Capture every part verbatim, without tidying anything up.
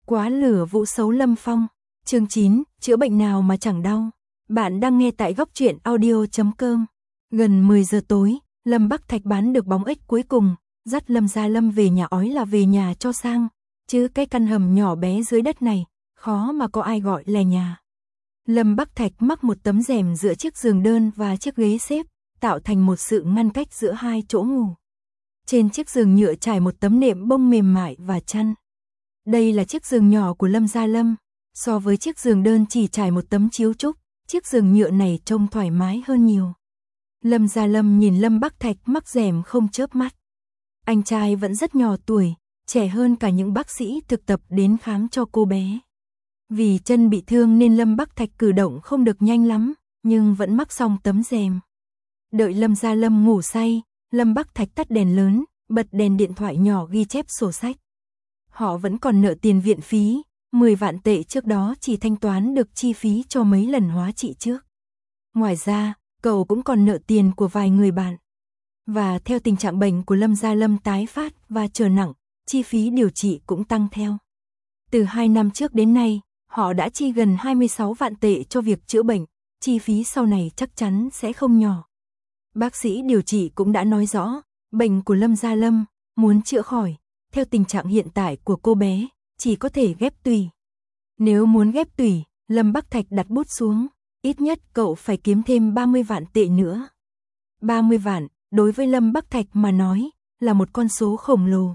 Quá lửa vũ xấu Lâm Phong. Chương chín, chữa bệnh nào mà chẳng đau. Bạn đang nghe tại góc truyện audio chấm com. Gần mười giờ tối, Lâm Bắc Thạch bán được bóng ếch cuối cùng, dắt Lâm Gia Lâm về nhà ói là về nhà cho sang, chứ cái căn hầm nhỏ bé dưới đất này, khó mà có ai gọi là nhà. Lâm Bắc Thạch mắc một tấm rèm giữa chiếc giường đơn và chiếc ghế xếp, tạo thành một sự ngăn cách giữa hai chỗ ngủ. Trên chiếc giường nhựa trải một tấm nệm bông mềm mại và chăn. Đây là chiếc giường nhỏ của Lâm Gia Lâm, so với chiếc giường đơn chỉ trải một tấm chiếu trúc, chiếc giường nhựa này trông thoải mái hơn nhiều. Lâm Gia Lâm nhìn Lâm Bắc Thạch mắc rèm không chớp mắt. Anh trai vẫn rất nhỏ tuổi, trẻ hơn cả những bác sĩ thực tập đến khám cho cô bé. Vì chân bị thương nên Lâm Bắc Thạch cử động không được nhanh lắm, nhưng vẫn mắc xong tấm rèm. Đợi Lâm Gia Lâm ngủ say, Lâm Bắc Thạch tắt đèn lớn, bật đèn điện thoại nhỏ ghi chép sổ sách. Họ vẫn còn nợ tiền viện phí, mười vạn tệ trước đó chỉ thanh toán được chi phí cho mấy lần hóa trị trước. Ngoài ra, cậu cũng còn nợ tiền của vài người bạn. Và theo tình trạng bệnh của Lâm Gia Lâm tái phát và trở nặng, chi phí điều trị cũng tăng theo. Từ hai năm trước đến nay, họ đã chi gần hai mươi sáu vạn tệ cho việc chữa bệnh, chi phí sau này chắc chắn sẽ không nhỏ. Bác sĩ điều trị cũng đã nói rõ, bệnh của Lâm Gia Lâm, muốn chữa khỏi, theo tình trạng hiện tại của cô bé, chỉ có thể ghép tủy. Nếu muốn ghép tủy, Lâm Bắc Thạch đặt bút xuống, ít nhất cậu phải kiếm thêm ba mươi vạn tệ nữa. ba mươi vạn, đối với Lâm Bắc Thạch mà nói, là một con số khổng lồ.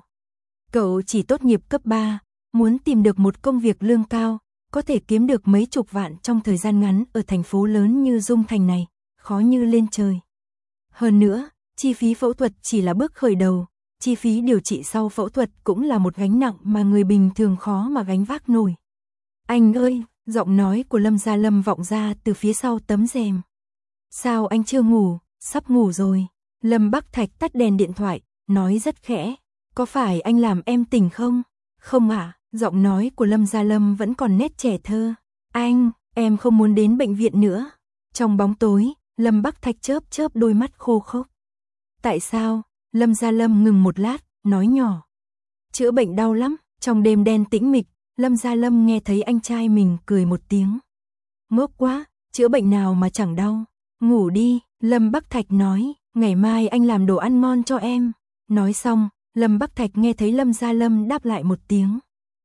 Cậu chỉ tốt nghiệp cấp ba, muốn tìm được một công việc lương cao, có thể kiếm được mấy chục vạn trong thời gian ngắn ở thành phố lớn như Dung Thành này, khó như lên trời. Hơn nữa, chi phí phẫu thuật chỉ là bước khởi đầu, chi phí điều trị sau phẫu thuật cũng là một gánh nặng mà người bình thường khó mà gánh vác nổi. Anh ơi, giọng nói của Lâm Gia Lâm vọng ra từ phía sau tấm rèm. Sao anh chưa ngủ, sắp ngủ rồi. Lâm Bắc Thạch tắt đèn điện thoại, nói rất khẽ. Có phải anh làm em tỉnh không? Không ạ, à, giọng nói của Lâm Gia Lâm vẫn còn nét trẻ thơ. Anh, em không muốn đến bệnh viện nữa. Trong bóng tối, Lâm Bắc Thạch chớp chớp đôi mắt khô khốc. Tại sao? Lâm Gia Lâm ngừng một lát, nói nhỏ. Chữa bệnh đau lắm. Trong đêm đen tĩnh mịch, Lâm Gia Lâm nghe thấy anh trai mình cười một tiếng. Ngốc quá, chữa bệnh nào mà chẳng đau. Ngủ đi, Lâm Bắc Thạch nói, ngày mai anh làm đồ ăn ngon cho em. Nói xong, Lâm Bắc Thạch nghe thấy Lâm Gia Lâm đáp lại một tiếng.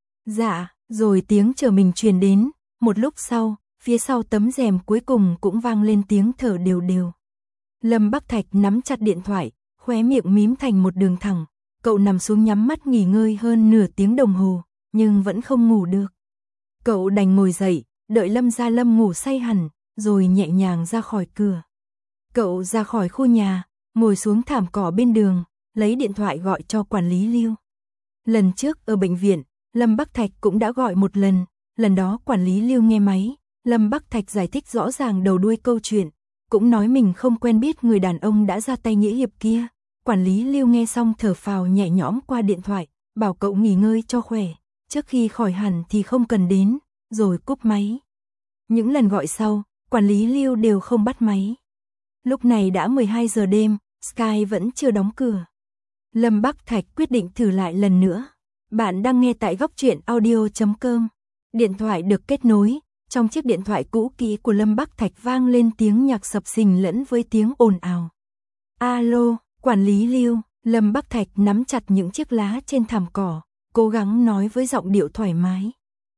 Dạ, rồi tiếng chờ mình truyền đến, một lúc sau, phía sau tấm rèm cuối cùng cũng vang lên tiếng thở đều đều. Lâm Bắc Thạch nắm chặt điện thoại, khóe miệng mím thành một đường thẳng, cậu nằm xuống nhắm mắt nghỉ ngơi hơn nửa tiếng đồng hồ, nhưng vẫn không ngủ được. Cậu đành ngồi dậy, đợi Lâm Gia Lâm ngủ say hẳn, rồi nhẹ nhàng ra khỏi cửa. Cậu ra khỏi khu nhà, ngồi xuống thảm cỏ bên đường, lấy điện thoại gọi cho quản lý Lưu. Lần trước ở bệnh viện, Lâm Bắc Thạch cũng đã gọi một lần, lần đó quản lý Lưu nghe máy, Lâm Bắc Thạch giải thích rõ ràng đầu đuôi câu chuyện, cũng nói mình không quen biết người đàn ông đã ra tay nghĩa hiệp kia. Quản lý Lưu nghe xong thở phào nhẹ nhõm qua điện thoại, bảo cậu nghỉ ngơi cho khỏe, trước khi khỏi hẳn thì không cần đến, rồi cúp máy. Những lần gọi sau, quản lý Lưu đều không bắt máy. Lúc này đã mười hai giờ đêm, Sky vẫn chưa đóng cửa. Lâm Bắc Thạch quyết định thử lại lần nữa. Bạn đang nghe tại góc truyện audio chấm com. Điện thoại được kết nối, trong chiếc điện thoại cũ kỹ của Lâm Bắc Thạch vang lên tiếng nhạc sập sình lẫn với tiếng ồn ào. Alo, quản lý Lưu. Lâm Bắc Thạch nắm chặt những chiếc lá trên thảm cỏ, cố gắng nói với giọng điệu thoải mái.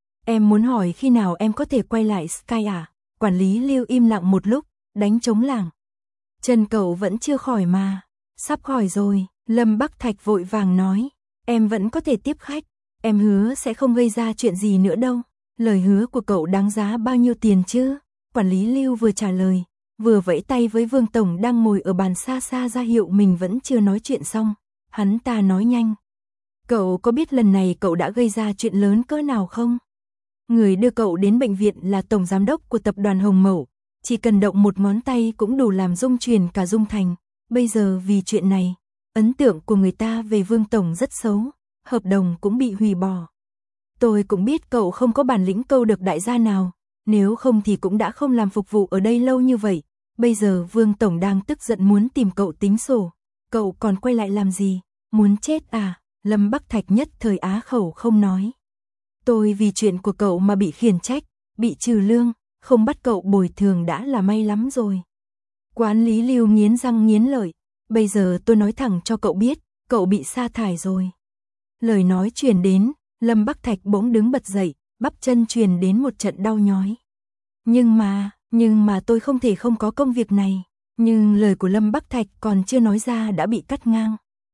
Em muốn hỏi khi nào em có thể quay lại Sky à? Quản lý Lưu im lặng một lúc, đánh trống lảng. Chân cậu vẫn chưa khỏi mà. Sắp khỏi rồi, Lâm Bắc Thạch vội vàng nói. Em vẫn có thể tiếp khách, em hứa sẽ không gây ra chuyện gì nữa đâu. Lời hứa của cậu đáng giá bao nhiêu tiền chứ? Quản lý Lưu vừa trả lời, vừa vẫy tay với Vương Tổng đang ngồi ở bàn xa xa ra hiệu mình vẫn chưa nói chuyện xong. Hắn ta nói nhanh. Cậu có biết lần này cậu đã gây ra chuyện lớn cỡ nào không? Người đưa cậu đến bệnh viện là Tổng Giám đốc của tập đoàn Hồng Mẩu. Chỉ cần động một ngón tay cũng đủ làm rung chuyển cả Dung Thành. Bây giờ vì chuyện này, ấn tượng của người ta về Vương Tổng rất xấu. Hợp đồng cũng bị hủy bỏ. Tôi cũng biết cậu không có bản lĩnh câu được đại gia nào. Nếu không thì cũng đã không làm phục vụ ở đây lâu như vậy. Bây giờ Vương Tổng đang tức giận muốn tìm cậu tính sổ. Cậu còn quay lại làm gì? Muốn chết à? Lâm Bắc Thạch nhất thời á khẩu không nói. Tôi vì chuyện của cậu mà bị khiển trách, bị trừ lương, không bắt cậu bồi thường đã là may lắm rồi. Quản lý Lưu nghiến răng nghiến lợi, bây giờ tôi nói thẳng cho cậu biết, cậu bị sa thải rồi. Lời nói truyền đến, Lâm Bắc Thạch bỗng đứng bật dậy, bắp chân truyền đến một trận đau nhói. Nhưng mà, nhưng mà tôi không thể không có công việc này. Nhưng lời của Lâm Bắc Thạch còn chưa nói ra đã bị cắt ngang.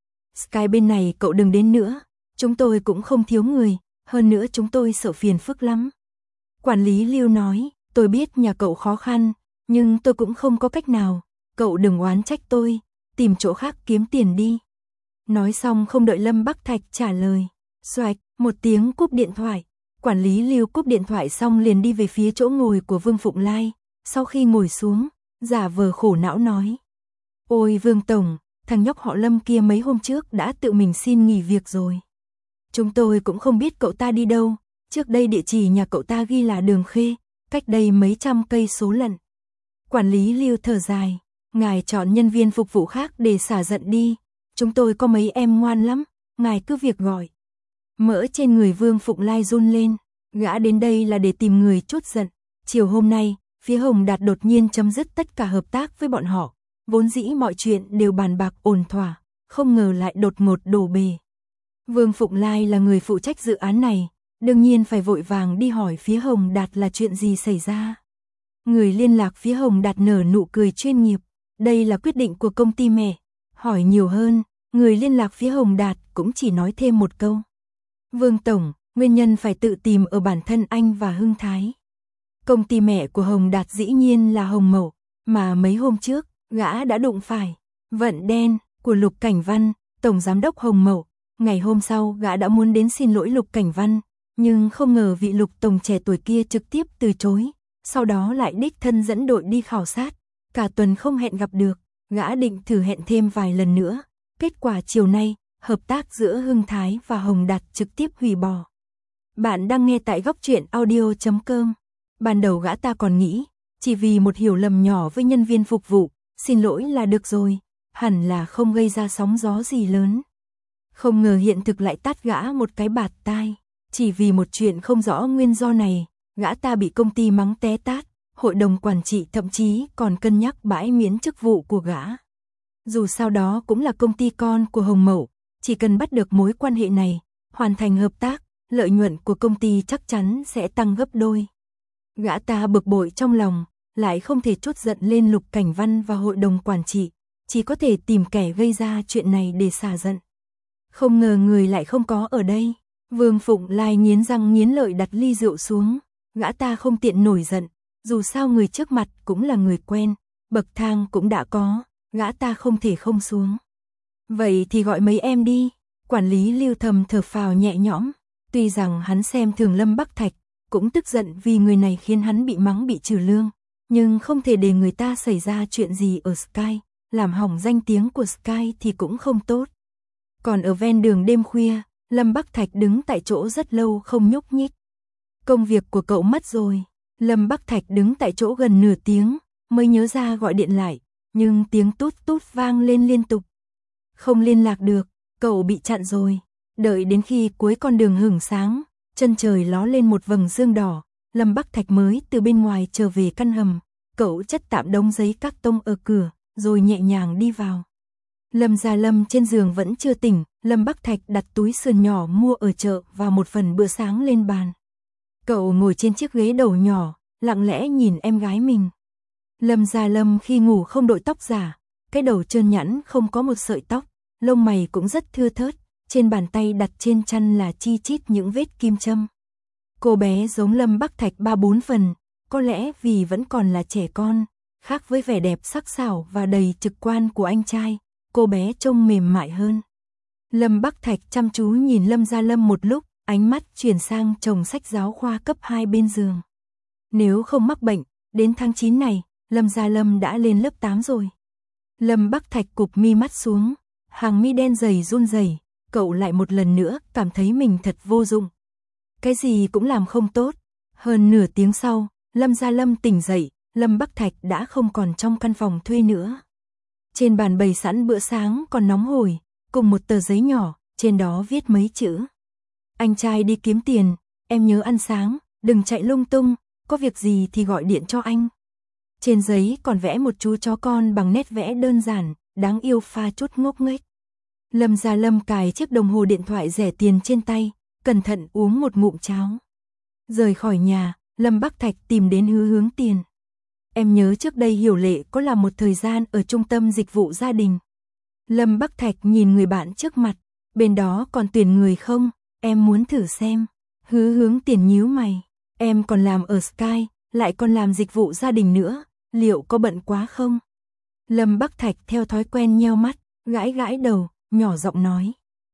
Sky bên này cậu đừng đến nữa, chúng tôi cũng không thiếu người, hơn nữa chúng tôi sợ phiền phức lắm. Quản lý Lưu nói, tôi biết nhà cậu khó khăn, nhưng tôi cũng không có cách nào, cậu đừng oán trách tôi, tìm chỗ khác kiếm tiền đi. Nói xong không đợi Lâm Bắc Thạch trả lời, xoạch, một tiếng cúp điện thoại. Quản lý Lưu cúp điện thoại xong liền đi về phía chỗ ngồi của Vương Phụng Lai, sau khi ngồi xuống, giả vờ khổ não nói. Ôi Vương Tổng, thằng nhóc họ Lâm kia mấy hôm trước đã tự mình xin nghỉ việc rồi. Chúng tôi cũng không biết cậu ta đi đâu, trước đây địa chỉ nhà cậu ta ghi là Đường Khê, cách đây mấy trăm cây số lận. Quản lý Lưu thở dài, ngài chọn nhân viên phục vụ khác để xả giận đi, chúng tôi có mấy em ngoan lắm, ngài cứ việc gọi. Mỡ trên người Vương Phụng Lai run lên, gã đến đây là để tìm người trút giận. Chiều hôm nay, phía Hồng Đạt đột nhiên chấm dứt tất cả hợp tác với bọn họ, vốn dĩ mọi chuyện đều bàn bạc ổn thỏa, không ngờ lại đột ngột đổ bể. Vương Phụng Lai là người phụ trách dự án này, đương nhiên phải vội vàng đi hỏi phía Hồng Đạt là chuyện gì xảy ra. Người liên lạc phía Hồng Đạt nở nụ cười chuyên nghiệp, đây là quyết định của công ty mẹ. Hỏi nhiều hơn, người liên lạc phía Hồng Đạt cũng chỉ nói thêm một câu. Vương Tổng, nguyên nhân phải tự tìm ở bản thân anh và Hưng Thái. Công ty mẹ của Hồng Đạt dĩ nhiên là Hồng Mậu, mà mấy hôm trước, gã đã đụng phải. Vận đen của Lục Cảnh Văn, Tổng Giám đốc Hồng Mậu. Ngày hôm sau gã đã muốn đến xin lỗi Lục Cảnh Văn, nhưng không ngờ vị Lục Tổng trẻ tuổi kia trực tiếp từ chối. Sau đó lại đích thân dẫn đội đi khảo sát, cả tuần không hẹn gặp được, gã định thử hẹn thêm vài lần nữa. Kết quả chiều nay, hợp tác giữa Hưng Thái và Hồng Đạt trực tiếp hủy bỏ. Bạn đang nghe tại góc truyện audio chấm com. Ban đầu gã ta còn nghĩ, chỉ vì một hiểu lầm nhỏ với nhân viên phục vụ, xin lỗi là được rồi, hẳn là không gây ra sóng gió gì lớn. Không ngờ hiện thực lại tát gã một cái bạt tai, chỉ vì một chuyện không rõ nguyên do này, gã ta bị công ty mắng té tát, hội đồng quản trị thậm chí còn cân nhắc bãi miễn chức vụ của gã. Dù sao đó cũng là công ty con của Hồng Mậu, chỉ cần bắt được mối quan hệ này, hoàn thành hợp tác, lợi nhuận của công ty chắc chắn sẽ tăng gấp đôi. Gã ta bực bội trong lòng, lại không thể trút giận lên Lục Cảnh Văn và hội đồng quản trị, chỉ có thể tìm kẻ gây ra chuyện này để xả giận. Không ngờ người lại không có ở đây. Vương Phụng Lai nghiến răng nghiến lợi đặt ly rượu xuống, gã ta không tiện nổi giận, dù sao người trước mặt cũng là người quen, bậc thang cũng đã có, gã ta không thể không xuống. Vậy thì gọi mấy em đi. Quản lý Lưu thầm thở phào nhẹ nhõm, tuy rằng hắn xem thường Lâm Bắc Thạch, cũng tức giận vì người này khiến hắn bị mắng bị trừ lương, nhưng không thể để người ta xảy ra chuyện gì ở Sky, làm hỏng danh tiếng của Sky thì cũng không tốt. Còn ở ven đường đêm khuya, Lâm Bắc Thạch đứng tại chỗ rất lâu không nhúc nhích. Công việc của cậu mất rồi. Lâm Bắc Thạch đứng tại chỗ gần nửa tiếng, mới nhớ ra gọi điện lại, nhưng tiếng tút tút vang lên liên tục. Không liên lạc được, cậu bị chặn rồi. Đợi đến khi cuối con đường hửng sáng, chân trời ló lên một vầng dương đỏ, Lâm Bắc Thạch mới từ bên ngoài trở về căn hầm, cậu chất tạm đống giấy các tông ở cửa, rồi nhẹ nhàng đi vào. Lâm Gia Lâm trên giường vẫn chưa tỉnh, Lâm Bắc Thạch đặt túi sườn nhỏ mua ở chợ và một phần bữa sáng lên bàn. Cậu ngồi trên chiếc ghế đầu nhỏ, lặng lẽ nhìn em gái mình. Lâm Gia Lâm khi ngủ không đội tóc giả, cái đầu trơn nhẵn không có một sợi tóc, lông mày cũng rất thưa thớt, trên bàn tay đặt trên chăn là chi chít những vết kim châm. Cô bé giống Lâm Bắc Thạch ba bốn phần, có lẽ vì vẫn còn là trẻ con, khác với vẻ đẹp sắc sảo và đầy trực quan của anh trai, cô bé trông mềm mại hơn. Lâm Bắc Thạch chăm chú nhìn Lâm Gia Lâm một lúc, ánh mắt chuyển sang chồng sách giáo khoa cấp hai bên giường. Nếu không mắc bệnh, đến tháng chín này, Lâm Gia Lâm đã lên lớp tám rồi. Lâm Bắc Thạch cụp mi mắt xuống, hàng mi đen dày run rẩy, cậu lại một lần nữa cảm thấy mình thật vô dụng. Cái gì cũng làm không tốt. Hơn nửa tiếng sau, Lâm Gia Lâm tỉnh dậy, Lâm Bắc Thạch đã không còn trong căn phòng thuê nữa. Trên bàn bày sẵn bữa sáng còn nóng hổi, cùng một tờ giấy nhỏ, trên đó viết mấy chữ. Anh trai đi kiếm tiền, em nhớ ăn sáng, đừng chạy lung tung, có việc gì thì gọi điện cho anh. Trên giấy còn vẽ một chú chó con bằng nét vẽ đơn giản, đáng yêu pha chút ngốc nghếch. Lâm Gia Lâm cài chiếc đồng hồ điện thoại rẻ tiền trên tay, cẩn thận uống một ngụm cháo. Rời khỏi nhà, Lâm Bắc Thạch tìm đến Hứa Hướng Tiền. Em nhớ trước đây Hiểu Lệ có làm một thời gian ở trung tâm dịch vụ gia đình. Lâm Bắc Thạch nhìn người bạn trước mặt, bên đó còn tuyển người không, em muốn thử xem. Hứa Hướng Tiền nhíu mày, em còn làm ở Sky, lại còn làm dịch vụ gia đình nữa, liệu có bận quá không? Lâm Bắc Thạch theo thói quen nheo mắt, gãi gãi đầu, nhỏ giọng nói.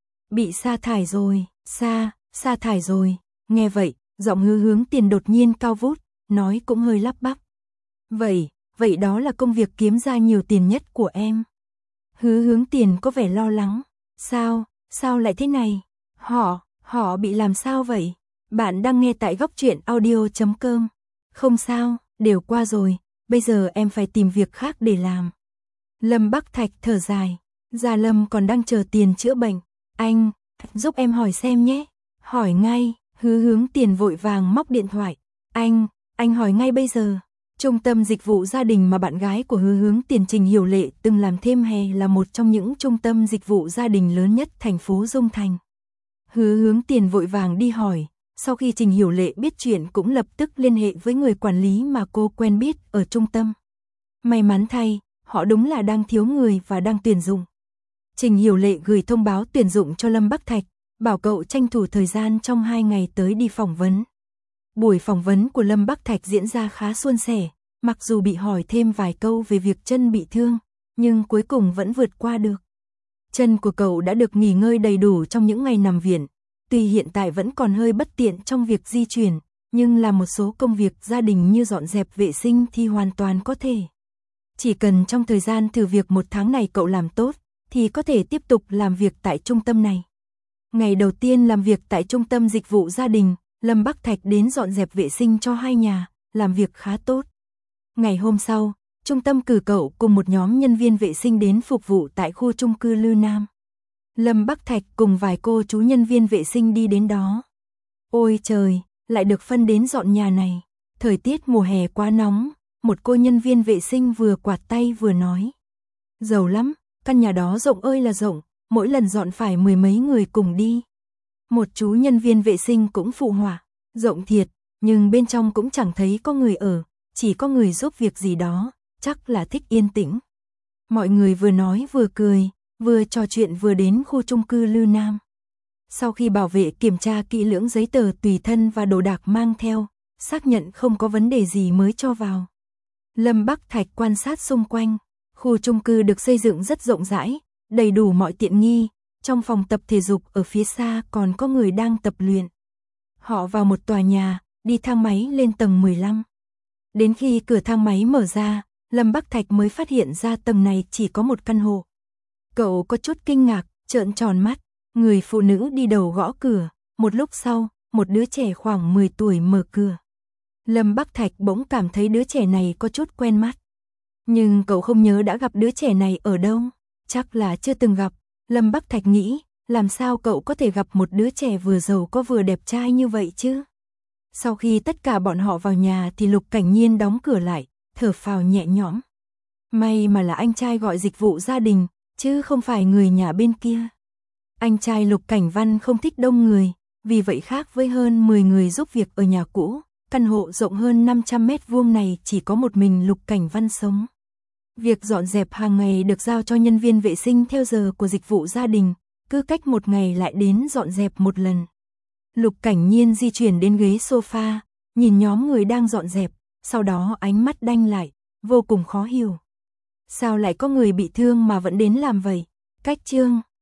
Bị sa thải rồi, sa, sa thải rồi. Nghe vậy, giọng Hứa Hướng Tiền đột nhiên cao vút, nói cũng hơi lắp bắp. Vậy, vậy đó là công việc kiếm ra nhiều tiền nhất của em. Hứa Hướng Tiền có vẻ lo lắng. Sao, sao lại thế này? Họ, họ bị làm sao vậy? Bạn đang nghe tại góc truyện audio chấm com. Không sao, đều qua rồi, bây giờ em phải tìm việc khác để làm. Lâm Bắc Thạch thở dài. Gia Lâm còn đang chờ tiền chữa bệnh. Anh, giúp em hỏi xem nhé. Hỏi ngay. Hứa Hướng Tiền vội vàng móc điện thoại. Anh, anh hỏi ngay bây giờ. Trung tâm dịch vụ gia đình mà bạn gái của Hứa Hướng Tiền Trình Hiểu Lệ từng làm thêm hè là một trong những trung tâm dịch vụ gia đình lớn nhất thành phố Dung Thành. Hứa Hướng Tiền vội vàng đi hỏi. Sau khi Trình Hiểu Lệ biết chuyện cũng lập tức liên hệ với người quản lý mà cô quen biết ở trung tâm. May mắn thay, họ đúng là đang thiếu người và đang tuyển dụng. Trình Hiểu Lệ gửi thông báo tuyển dụng cho Lâm Bắc Thạch, bảo cậu tranh thủ thời gian trong hai ngày tới đi phỏng vấn. Buổi phỏng vấn của Lâm Bắc Thạch diễn ra khá suôn sẻ, mặc dù bị hỏi thêm vài câu về việc chân bị thương, nhưng cuối cùng vẫn vượt qua được. Chân của cậu đã được nghỉ ngơi đầy đủ trong những ngày nằm viện, tuy hiện tại vẫn còn hơi bất tiện trong việc di chuyển, nhưng làm một số công việc gia đình như dọn dẹp vệ sinh thì hoàn toàn có thể. Chỉ cần trong thời gian thử việc một tháng này cậu làm tốt, thì có thể tiếp tục làm việc tại trung tâm này. Ngày đầu tiên làm việc tại trung tâm dịch vụ gia đình, Lâm Bắc Thạch đến dọn dẹp vệ sinh cho hai nhà, làm việc khá tốt. Ngày hôm sau, trung tâm cử cậu cùng một nhóm nhân viên vệ sinh đến phục vụ tại khu chung cư Lư Nam. Lâm Bắc Thạch cùng vài cô chú nhân viên vệ sinh đi đến đó. Ôi trời, lại được phân đến dọn nhà này. Thời tiết mùa hè quá nóng, một cô nhân viên vệ sinh vừa quạt tay vừa nói. Giàu lắm, căn nhà đó rộng ơi là rộng, mỗi lần dọn phải mười mấy người cùng đi. Một chú nhân viên vệ sinh cũng phụ họa, rộng thiệt, nhưng bên trong cũng chẳng thấy có người ở, chỉ có người giúp việc gì đó, chắc là thích yên tĩnh. Mọi người vừa nói vừa cười, vừa trò chuyện vừa đến khu chung cư Lư Nam. Sau khi bảo vệ kiểm tra kỹ lưỡng giấy tờ tùy thân và đồ đạc mang theo, xác nhận không có vấn đề gì mới cho vào. Lâm Bắc Thạch quan sát xung quanh, khu chung cư được xây dựng rất rộng rãi, đầy đủ mọi tiện nghi, trong phòng tập thể dục ở phía xa còn có người đang tập luyện. Họ vào một tòa nhà, đi thang máy lên tầng mười lăm. Đến khi cửa thang máy mở ra, Lâm Bắc Thạch mới phát hiện ra tầng này chỉ có một căn hộ. Cậu có chút kinh ngạc, trợn tròn mắt, người phụ nữ đi đầu gõ cửa, một lúc sau, một đứa trẻ khoảng mười tuổi mở cửa. Lâm Bắc Thạch bỗng cảm thấy đứa trẻ này có chút quen mắt. Nhưng cậu không nhớ đã gặp đứa trẻ này ở đâu, chắc là chưa từng gặp. Lâm Bắc Thạch nghĩ, làm sao cậu có thể gặp một đứa trẻ vừa giàu có vừa đẹp trai như vậy chứ? Sau khi tất cả bọn họ vào nhà thì Lục Cảnh Nhiên đóng cửa lại, thở phào nhẹ nhõm. May mà là anh trai gọi dịch vụ gia đình, chứ không phải người nhà bên kia. Anh trai Lục Cảnh Văn không thích đông người, vì vậy khác với hơn mười người giúp việc ở nhà cũ, căn hộ rộng hơn năm trăm mét vuông này chỉ có một mình Lục Cảnh Văn sống. Việc dọn dẹp hàng ngày được giao cho nhân viên vệ sinh theo giờ của dịch vụ gia đình, cứ cách một ngày lại đến dọn dẹp một lần. Lục Cảnh Nhiên di chuyển đến ghế sofa, nhìn nhóm người đang dọn dẹp, sau đó ánh mắt đanh lại, vô cùng khó hiểu. Sao lại có người bị thương mà vẫn đến làm vậy? Cách chương